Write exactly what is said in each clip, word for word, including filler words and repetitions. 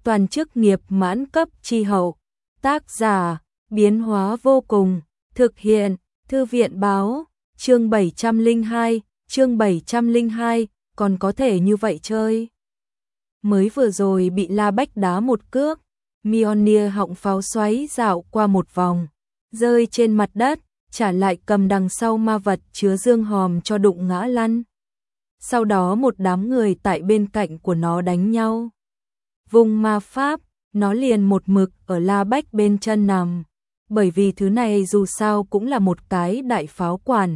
toàn chức nghiệp mãn cấp chi hậu. Tác giả, biến hóa vô cùng, thực hiện, thư viện báo, chương bảy trăm lẻ hai, chương bảy trăm lẻ hai, còn có thể như vậy chơi. Mới vừa rồi bị La Bách đá một cước, Mjolnir họng pháo xoáy dạo qua một vòng, rơi trên mặt đất, trả lại cầm đằng sau ma vật chứa dương hòm cho đụng ngã lăn. Sau đó một đám người tại bên cạnh của nó đánh nhau. Vùng ma pháp, nó liền một mực ở La Bách bên chân nằm, bởi vì thứ này dù sao cũng là một cái đại pháo quản.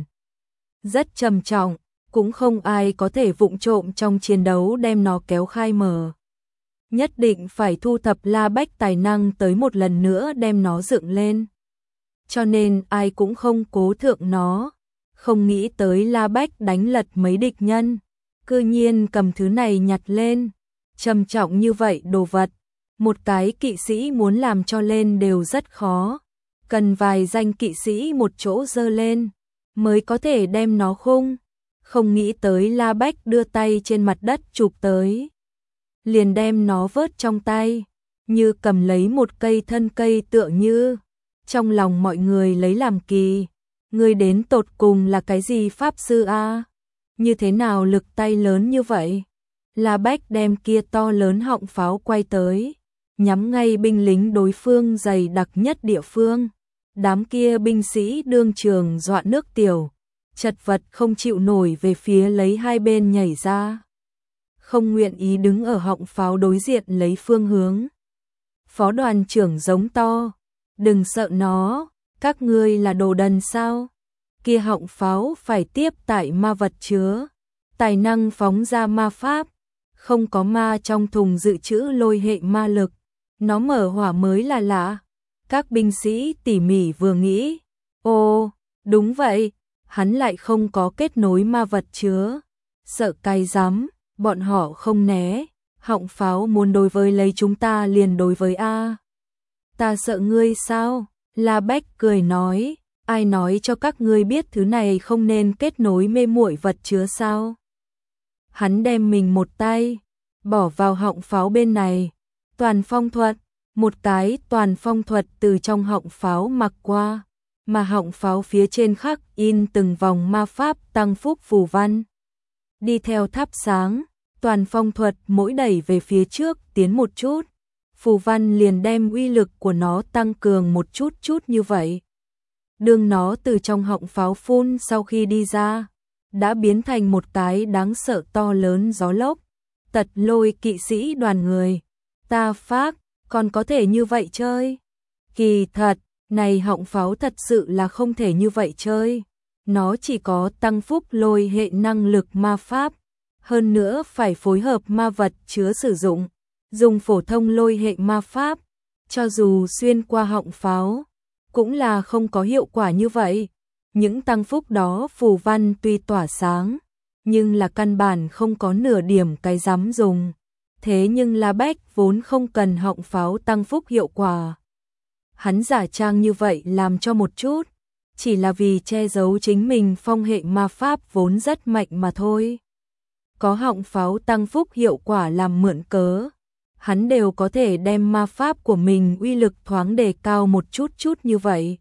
Rất trầm trọng, cũng không ai có thể vụng trộm trong chiến đấu đem nó kéo khai mở. Nhất định phải thu thập La Bách tài năng tới một lần nữa đem nó dựng lên. Cho nên ai cũng không cố thượng nó, không nghĩ tới La Bách đánh lật mấy địch nhân, cư nhiên cầm thứ này nhặt lên. Trầm trọng như vậy đồ vật, một cái kỵ sĩ muốn làm cho lên đều rất khó, cần vài danh kỵ sĩ một chỗ dơ lên, mới có thể đem nó khung. Không nghĩ tới La Bách đưa tay trên mặt đất chụp tới, liền đem nó vớt trong tay, như cầm lấy một cây thân cây tựa như. Trong lòng mọi người lấy làm kỳ, người đến tột cùng là cái gì pháp sư a? Như thế nào lực tay lớn như vậy? La Bách đem kia to lớn họng pháo quay tới, nhắm ngay binh lính đối phương dày đặc nhất địa phương. Đám kia binh sĩ đương trường dọa nước tiểu, chật vật không chịu nổi về phía lấy hai bên nhảy ra. Không nguyện ý đứng ở họng pháo đối diện lấy phương hướng. Phó đoàn trưởng giống to, đừng sợ nó, các ngươi là đồ đần sao? Kia họng pháo phải tiếp tại ma vật chứa, tài năng phóng ra ma pháp, không có ma trong thùng dự trữ lôi hệ ma lực, nó mở hỏa mới là lạ. Các binh sĩ tỉ mỉ vừa nghĩ, ồ, đúng vậy, hắn lại không có kết nối ma vật chứa, sợ cay rắm, bọn họ không né, họng pháo muốn đối với lấy chúng ta liền đối với a. Ta sợ ngươi sao? La Bách cười nói, ai nói cho các ngươi biết thứ này không nên kết nối mê muội vật chứa sao? Hắn đem mình một tay bỏ vào họng pháo bên này, toàn phong thuật, một cái toàn phong thuật từ trong họng pháo mặc qua, mà họng pháo phía trên khắc in từng vòng ma pháp tăng phúc phù văn. Đi theo thắp sáng, toàn phong thuật mỗi đẩy về phía trước tiến một chút, phù văn liền đem uy lực của nó tăng cường một chút chút như vậy. Đường nó từ trong họng pháo phun sau khi đi ra, đã biến thành một cái đáng sợ to lớn gió lốc, tật lôi kỵ sĩ đoàn người. Ta phác, còn có thể như vậy chơi? Kỳ thật, này họng pháo thật sự là không thể như vậy chơi. Nó chỉ có tăng phúc lôi hệ năng lực ma pháp, hơn nữa phải phối hợp ma vật chứa sử dụng, dùng phổ thông lôi hệ ma pháp, cho dù xuyên qua họng pháo, cũng là không có hiệu quả như vậy. Những tăng phúc đó phù văn tuy tỏa sáng, nhưng là căn bản không có nửa điểm cái dám dùng. Thế nhưng La Bách vốn không cần họng pháo tăng phúc hiệu quả. Hắn giả trang như vậy làm cho một chút, chỉ là vì che giấu chính mình phong hệ ma pháp vốn rất mạnh mà thôi. Có họng pháo tăng phúc hiệu quả làm mượn cớ, hắn đều có thể đem ma pháp của mình uy lực thoáng đề cao một chút chút như vậy.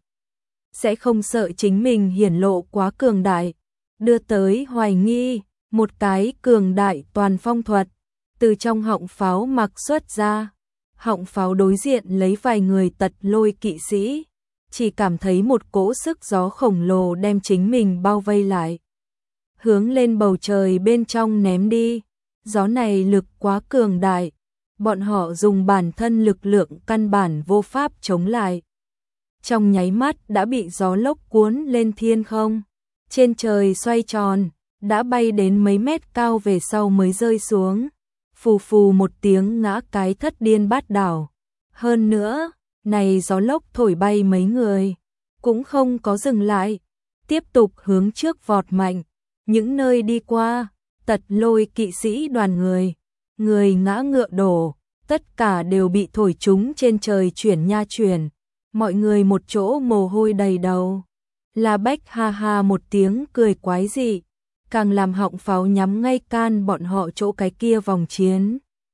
Sẽ không sợ chính mình hiển lộ quá cường đại, đưa tới hoài nghi. Một cái cường đại toàn phong thuật từ trong họng pháo mặc xuất ra, họng pháo đối diện lấy vài người tật lôi kỵ sĩ, chỉ cảm thấy một cỗ sức gió khổng lồ đem chính mình bao vây lại, hướng lên bầu trời bên trong ném đi. Gió này lực quá cường đại, bọn họ dùng bản thân lực lượng căn bản vô pháp chống lại, trong nháy mắt đã bị gió lốc cuốn lên thiên không, trên trời xoay tròn, đã bay đến mấy mét cao về sau mới rơi xuống, phù phù một tiếng ngã cái thất điên bát đảo. Hơn nữa, này gió lốc thổi bay mấy người, cũng không có dừng lại, tiếp tục hướng trước vọt mạnh. Những nơi đi qua, tật lôi kỵ sĩ đoàn người, người ngã ngựa đổ, tất cả đều bị thổi trúng trên trời chuyển nha chuyển, mọi người một chỗ mồ hôi đầy đầu. La Bách ha ha một tiếng cười quái dị, càng làm họng pháo nhắm ngay can bọn họ chỗ cái kia vòng chiến.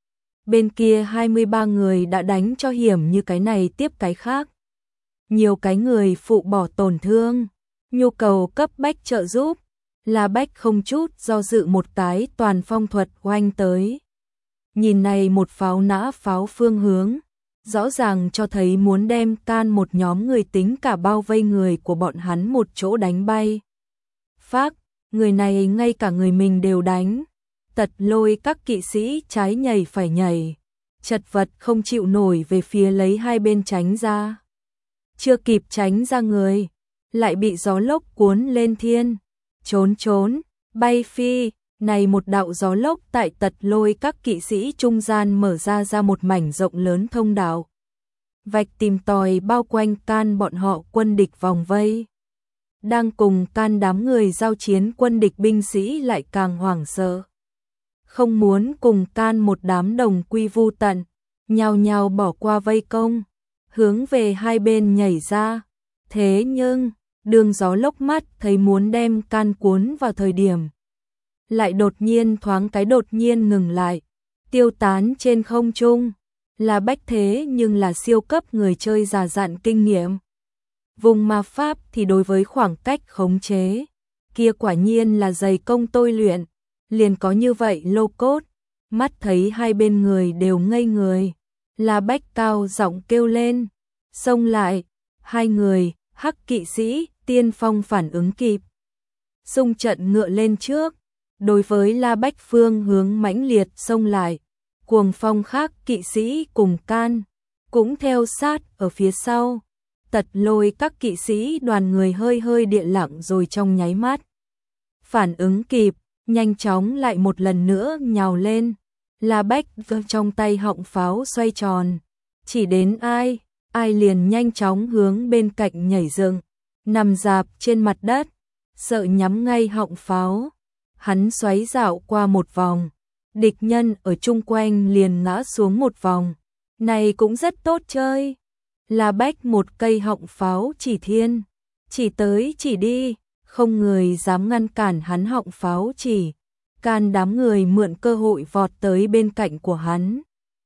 bên kia hai mươi ba người đã đánh cho hiểm như cái này tiếp cái khác. Nhiều cái người phụ bỏ tổn thương, nhu cầu cấp bách trợ giúp, La Bách không chút do dự một cái toàn phong thuật oanh tới. Nhìn này một pháo nã pháo phương hướng, rõ ràng cho thấy muốn đem can một nhóm người tính cả bao vây người của bọn hắn một chỗ đánh bay. Phác, người này ngay cả người mình đều đánh. Tật Lôi các kỵ sĩ trái nhảy phải nhảy, chật vật không chịu nổi về phía lấy hai bên tránh ra. Chưa kịp tránh ra người, lại bị gió lốc cuốn lên thiên. Trốn trốn, bay phi, này một đạo gió lốc tại Tật Lôi các kỵ sĩ trung gian mở ra ra một mảnh rộng lớn thông đạo. Vạch tìm tòi bao quanh can bọn họ quân địch vòng vây. Đang cùng can đám người giao chiến quân địch binh sĩ lại càng hoảng sợ. Không muốn cùng can một đám đồng quy vu tận, nhao nhao bỏ qua vây công, hướng về hai bên nhảy ra. Thế nhưng, đường gió lốc mắt thấy muốn đem can cuốn vào thời điểm. Lại đột nhiên thoáng cái đột nhiên ngừng lại, tiêu tán trên không trung. La Bách thế nhưng là siêu cấp người chơi già dặn kinh nghiệm. Vùng ma pháp thì đối với khoảng cách khống chế, kia quả nhiên là dày công tôi luyện, liền có như vậy lô cốt. Mắt thấy hai bên người đều ngây người, La Bách cao giọng kêu lên, xông lại, hai người, hắc kỵ sĩ, tiên phong phản ứng kịp. Xung trận ngựa lên trước, đối với La Bách phương hướng mãnh liệt xông lại, cuồng phong khác kỵ sĩ cùng can, cũng theo sát ở phía sau. Tật Lôi các kỵ sĩ đoàn người hơi hơi địa lặng rồi trong nháy mắt. Phản ứng kịp, nhanh chóng lại một lần nữa nhào lên. La Bách trong tay họng pháo xoay tròn, chỉ đến ai, ai liền nhanh chóng hướng bên cạnh nhảy dựng, nằm dạp trên mặt đất, sợ nhắm ngay họng pháo. Hắn xoáy dạo qua một vòng, địch nhân ở chung quanh liền ngã xuống một vòng. Này cũng rất tốt chơi. La Bách một cây họng pháo chỉ thiên, chỉ tới chỉ đi, không người dám ngăn cản hắn họng pháo chỉ. Can đám người mượn cơ hội vọt tới bên cạnh của hắn.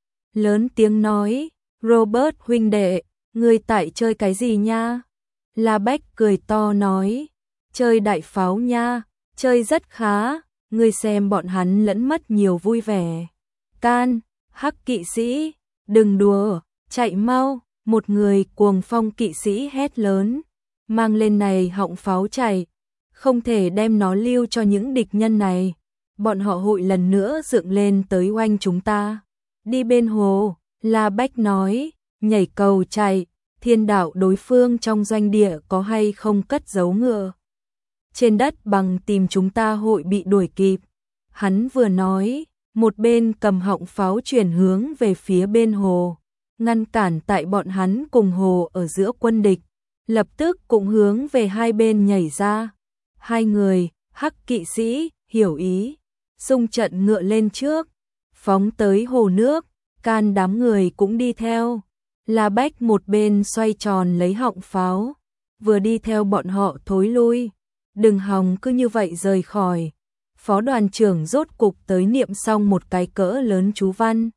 Lớn tiếng nói, Robert huynh đệ, ngươi tại chơi cái gì nha? La Bách cười to nói, chơi đại pháo nha, chơi rất khá, ngươi xem bọn hắn lẫn mất nhiều vui vẻ. Can, hắc kỵ sĩ, đừng đùa, chạy mau, một người cuồng phong kỵ sĩ hét lớn, mang lên này họng pháo chạy, không thể đem nó lưu cho những địch nhân này. Bọn họ hội lần nữa dựng lên tới oanh chúng ta. Đi bên hồ, La Bách nói, nhảy cầu chạy, thiên đạo đối phương trong doanh địa có hay không cất giấu ngựa. Trên đất bằng tìm chúng ta hội bị đuổi kịp. Hắn vừa nói, một bên cầm họng pháo chuyển hướng về phía bên hồ, ngăn cản tại bọn hắn cùng hồ ở giữa quân địch, lập tức cũng hướng về hai bên nhảy ra. Hai người, hắc kỵ sĩ, hiểu ý, xung trận ngựa lên trước, phóng tới hồ nước, can đám người cũng đi theo. La Bách một bên xoay tròn lấy họng pháo, vừa đi theo bọn họ thối lui, đừng hòng cứ như vậy rời khỏi. Phó đoàn trưởng rốt cục tới niệm xong một cái cỡ lớn chú văn.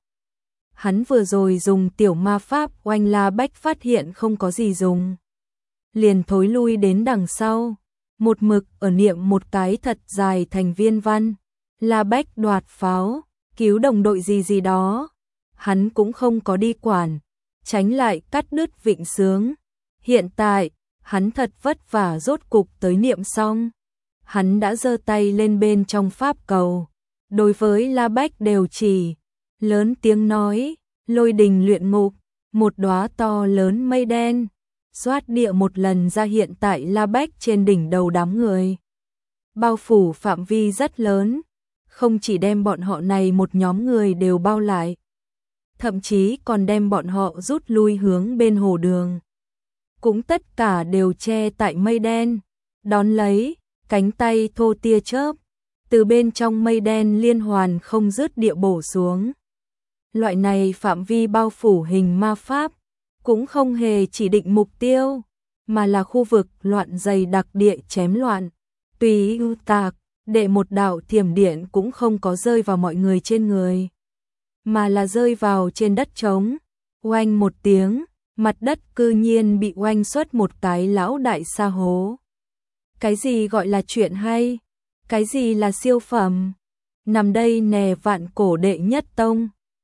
Hắn vừa rồi dùng tiểu ma pháp oanh La Bách phát hiện không có gì dùng, liền thối lui đến đằng sau, một mực ở niệm một cái thật dài thành viên văn. La Bách đoạt pháo, cứu đồng đội gì gì đó, hắn cũng không có đi quản, tránh lại cắt đứt vịnh sướng. Hiện tại, hắn thật vất vả rốt cục tới niệm xong. Hắn đã giơ tay lên bên trong pháp cầu, đối với La Bách đều chỉ, lớn tiếng nói, lôi đình luyện ngục, một đóa to lớn mây đen, xoát địa một lần ra hiện tại La Bách trên đỉnh đầu đám người. Bao phủ phạm vi rất lớn, không chỉ đem bọn họ này một nhóm người đều bao lại, thậm chí còn đem bọn họ rút lui hướng bên hồ đường. Cũng tất cả đều che tại mây đen, đón lấy, cánh tay thô tia chớp, từ bên trong mây đen liên hoàn không dứt địa bổ xuống. Loại này phạm vi bao phủ hình ma pháp, cũng không hề chỉ định mục tiêu, mà là khu vực loạn dày đặc địa chém loạn, tùy ưu tạc, để một đạo thiểm điện cũng không có rơi vào mọi người trên người. mà là rơi vào trên đất trống. Oanh một tiếng, mặt đất cư nhiên bị oanh xuất một cái lão đại sa hố. Cái gì gọi là chuyện hay? Cái gì là siêu phẩm? Nằm đây nè vạn cổ đệ nhất tông.